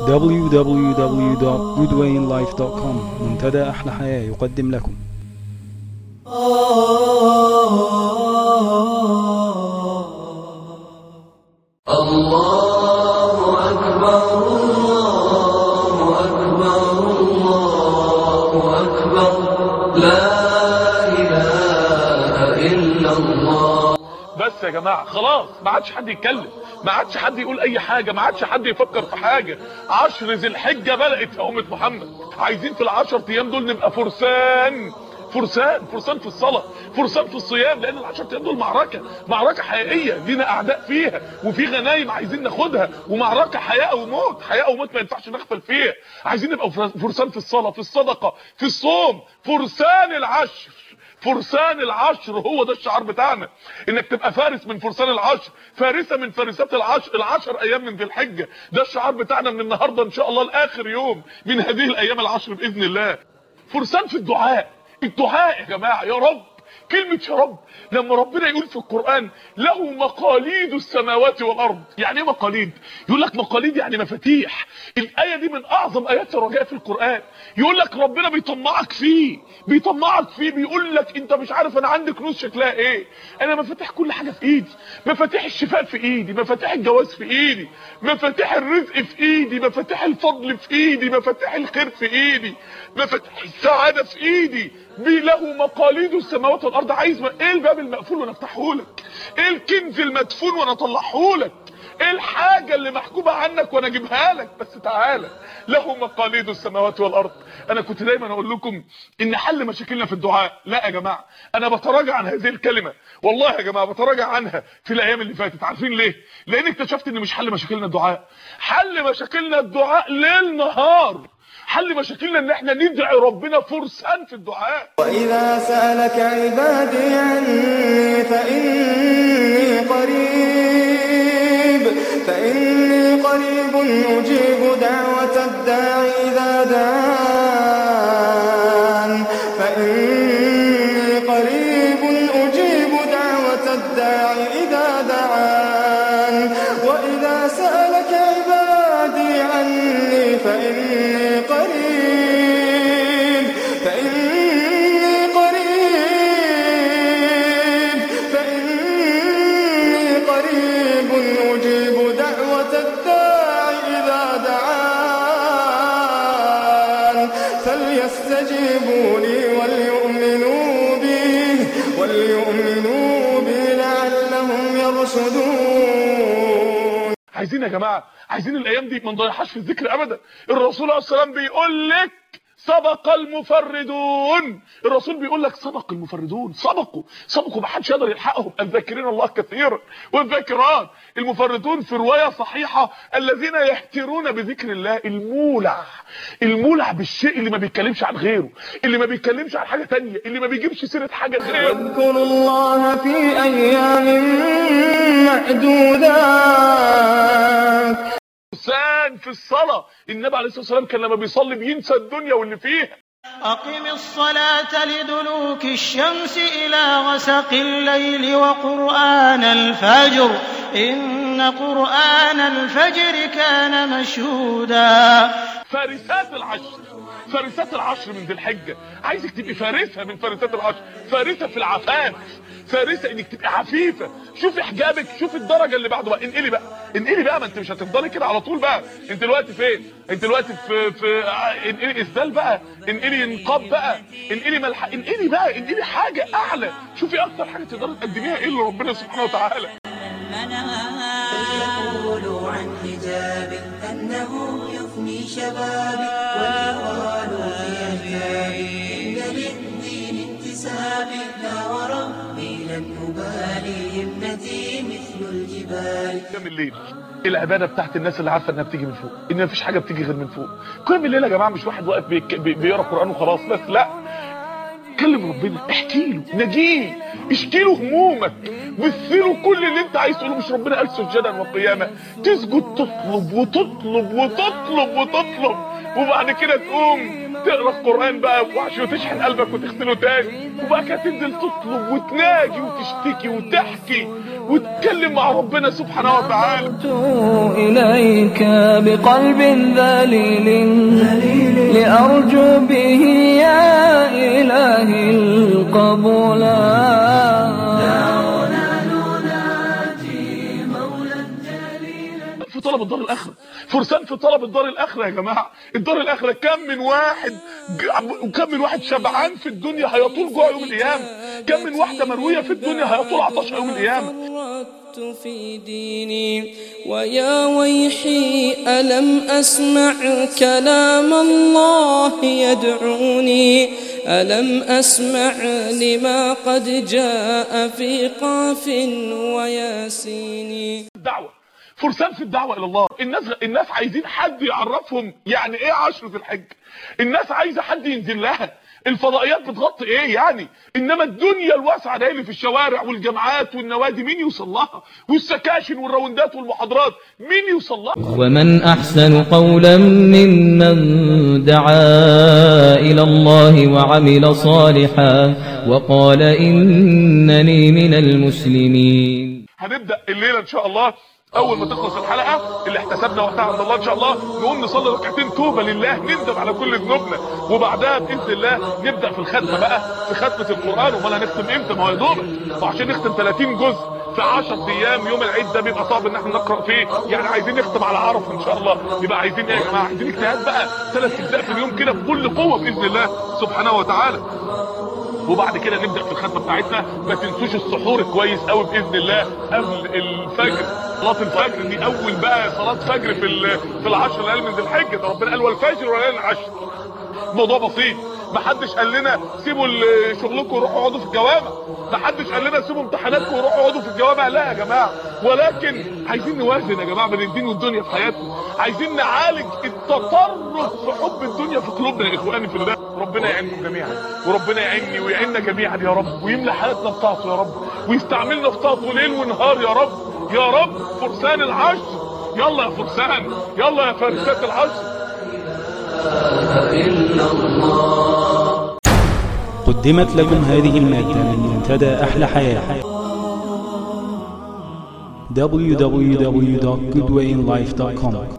www.goodwayinlife.com. منتدى أحلى حياة يقدم لكم. الله أكبر الله أكبر الله أكبر لا إله إلا الله. بس يا جماعة خلاص ما عادش حد يتكلم، ما عادش حد يقول اي حاجة، ما عادش حد يفكر في حاجة. 10 ذي الحجة بدأت يا أمة محمد. عايزين في ال10 ايام دول نبقى فرسان في الصلاة، فرسان في الصيام، لان ال10 ايام دول معركة حقيقية، لينا اعداء فيها وفي غنايم عايزين ناخدها، ومعركة حياة وموت ما ينفعش نغفل فيها. عايزين نبقى فرسان في الصلاة، في الصدقة، في الصوم، فرسان العشر هو ده الشعار بتاعنا، انك تبقى فارس من فرسان العشر، فارسة من فارسات ال10 ايام من ذي الحجة. ده الشعار بتاعنا من النهاردة ان شاء الله لاخر يوم من هذه الايام ال10 باذن الله. فرسان في الدعاء يا جماعة. يا رب، كلمة يا رب لما ربنا يقول في القرآن له مقاليد السماوات والأرض. يعني ايه مقاليد؟ يقول لك مقاليد يعني مفاتيح. الآية دي من أعظم آيات الرجاء في القرآن. يقول لك ربنا بيطمعك فيه، بيقول لك انت مش عارف انا عندي كنوز شكلها ايه، انا مفاتيح كل حاجة في ايدي، مفاتيح الشفاء في ايدي، مفاتيح الجواز في ايدي، مفاتيح الرزق في ايدي، مفاتيح الفضل في ايدي، مفاتيح الخير في ايدي، مفاتيح السعادة في ايدي. له مقاليد السماوات والارض. عايز ايه الباب المقفول وانا افتحه لك؟ ايه الكنز المدفون وانا اطلعه لك؟ ايه الحاجة اللي محجوبة عنك وانا اجيبها لك؟ بس تعالى. له مقاليد السماوات والارض. انا كنت دايما اقول لكم ان حل مشاكلنا في الدعاء. لا يا جماعة، انا بتراجع عن هذه الكلمة، والله يا جماعة بتراجع عنها في الايام اللي فاتت. عارفين ليه؟ لان اكتشفت ان مش حل مشاكلنا الدعاء. حل مشاكلنا الدعاء ليل نهار. حل مشاكلنا ان احنا ندعي ربنا فرسان في الدعاء. وإذا سألك عبادي عني فإني قريب أجيب دعوة الداعي إذا دعان فإني قريب أجيب دعوة الداعي إذا دعان. وإذا سألك عبادي عني فإني قريب أجيب دعوة الداعي إذا دعان. فليستجيبوا لي وليؤمنوا بي لعلهم يرشدون. عايزين يا جماعة، عايزين الايام دي ما نضيعهاش في الذكر ابدا. الرسول عليه السلام بيقول لك سبق المفردون. الرسول بيقول لك سبق المفردون، سبقوا ما حدش يقدر يلحقهم. الذاكرين الله كثيرا والذاكرات. المفردون في رواية صحيحة الذين يهترون بذكر الله. المولع بالشيء اللي ما بيتكلمش عن غيره، اللي ما بيتكلمش عن حاجة تانية، اللي ما بيجيبش سيرة حاجة غيره. واذكروا الله في أيام معدودات. فرسان في الصلاة. النبي عليه الصلاة والسلام كان لما بيصلي بينسى الدنيا واللي فيها. أقم الصلاة لدلوك الشمس إلى غسق الليل وقرآن الفجر إن قرآن الفجر كان مشهودا. فارسات العشر من ذي الحجة. عايزك تبقي فارسة من فارسات العشر، فارسة في العفاف، فارسة انك تبقي عفيفة. شوفي حجابك، شوفي الدرجة اللي بعده بقى. انقلي بقى، ما انت مش هتفضلي كده على طول بقى. انت دلوقتي فين؟ انت دلوقتي في انقلي اسدال بقى، انقلي نقاب بقى، انقلي ملحق، انقلي حاجة اعلى. شوفي اكتر حاجة تقدري تقدميها ايه لربنا سبحانه وتعالى. فليقولوا عن حجابي أنه يفني شبابي وليقالوا في أحجابي إن للدين انتسابي لا وربي لن أبالي همتي مثل الجبال. قيام الليل العبادة بتاعت الناس اللي عارفة انها بتيجي من فوق، ان مفيش حاجة بتيجي غير من فوق. قيام الليل يا جماعة مش واحد واقف بيقرأ قرآن وخلاص بس، لا. كلم ربنا، احكي له، نجيه، اشكي له همومك، مثله كل اللي انت عايز تقوله. مش ربنا قال سجدا وقياما؟ تسجد تطلب وتطلب وتطلب وتطلب، وبعد كده تقوم تقرا القران بقى وعشان تشحن قلبك وتغسله تاني، وبعد كده تنزل تطلب وتناجي وتشتكي وتحكي واتكلم مع ربنا سبحانه وتعالى. إليك بقلب ذليل لأرجو به يا إلهي القبولا. في طلب الدار الآخرة، فرسان في طلب الدار الآخرة يا جماعة. الدار الآخرة كم من واحد شبعان في الدنيا هيطول جوع يوم القيامة، كم من واحدة مروية في الدنيا هيطول عطشها يوم القيامة. في ديني ويا ويحي ألم أسمع كلام الله يدعوني، ألم أسمع لما قد جاء في قاف وياسين. الدعوة، فرسان في الدعوة إلى الله. الناس عايزين حد يعرفهم يعني إيه عشر ذي الحج. الناس عايزة حد ينزل لها. الفضائيات بتغطي إيه يعني؟ إنما الدنيا الواسعة دي اللي في الشوارع والجامعات والنوادي مين يوصل لها؟ والسكاشن والروندات والمحاضرات مين يوصل لها؟ ومن أحسن قولا ممن دعا إلى الله وعمل صالحا وقال إنني من المسلمين. هنبدأ الليلة إن شاء الله. اول ما تخلص الحلقه اللي احتسبنا وقتها عند الله ان شاء الله نقوم نصلي ركعتين توبه لله، نندم على كل ذنوبنا، وبعدها باذن الله نبدا في الختمه بقى، في ختمه القران. امال هنختم امتى؟ ما هو يا دوبك، وعشان نختم 30 جزء في 10 ايام يوم العيد ده بيبقى صعب ان احنا نقرا فيه، يعني عايزين نختم على عرفه ان شاء الله. يبقى عايزين ايه يا جماعه؟ عايزين اجتهاد بقى، 3 اجزاء في اليوم كده بكل قوه باذن الله سبحانه وتعالى. وبعد كده نبدا في الختمه بتاعتنا. ما تنسوش السحور كويس قوي باذن الله قبل الفجر. صلاه الفجر دي اول بقى صلاه فجر في العشر الليالي من ذي الحجه. ده ربنا قال والفجر وليالي العشر. الموضوع بسيط، محدش قال لنا سيبوا شغلكم وروحوا اقعدوا في الجوامع، محدش قال لنا سيبوا امتحاناتكم وروحوا اقعدوا في الجوامع، لا يا جماعه. ولكن عايزين نوازن يا جماعه بين الدين والدنيا في حياتنا، عايزين نعالج التطرف في حب الدنيا في قلوبنا يا اخواني في الله. ربنا يعينكم جميعا، وربنا يعيني ويعيننا جميعا يا رب، ويملى حياتنا بطاعته يا رب، ويستعملنا في طاعته ليل ونهار يا رب يا رب. فرسان العشر، يلا يا فرسان، يلا يا فارسات العشر. قدمت لكم هذه المادة من منتدى أحلى حياة www.goodwayinlife.com.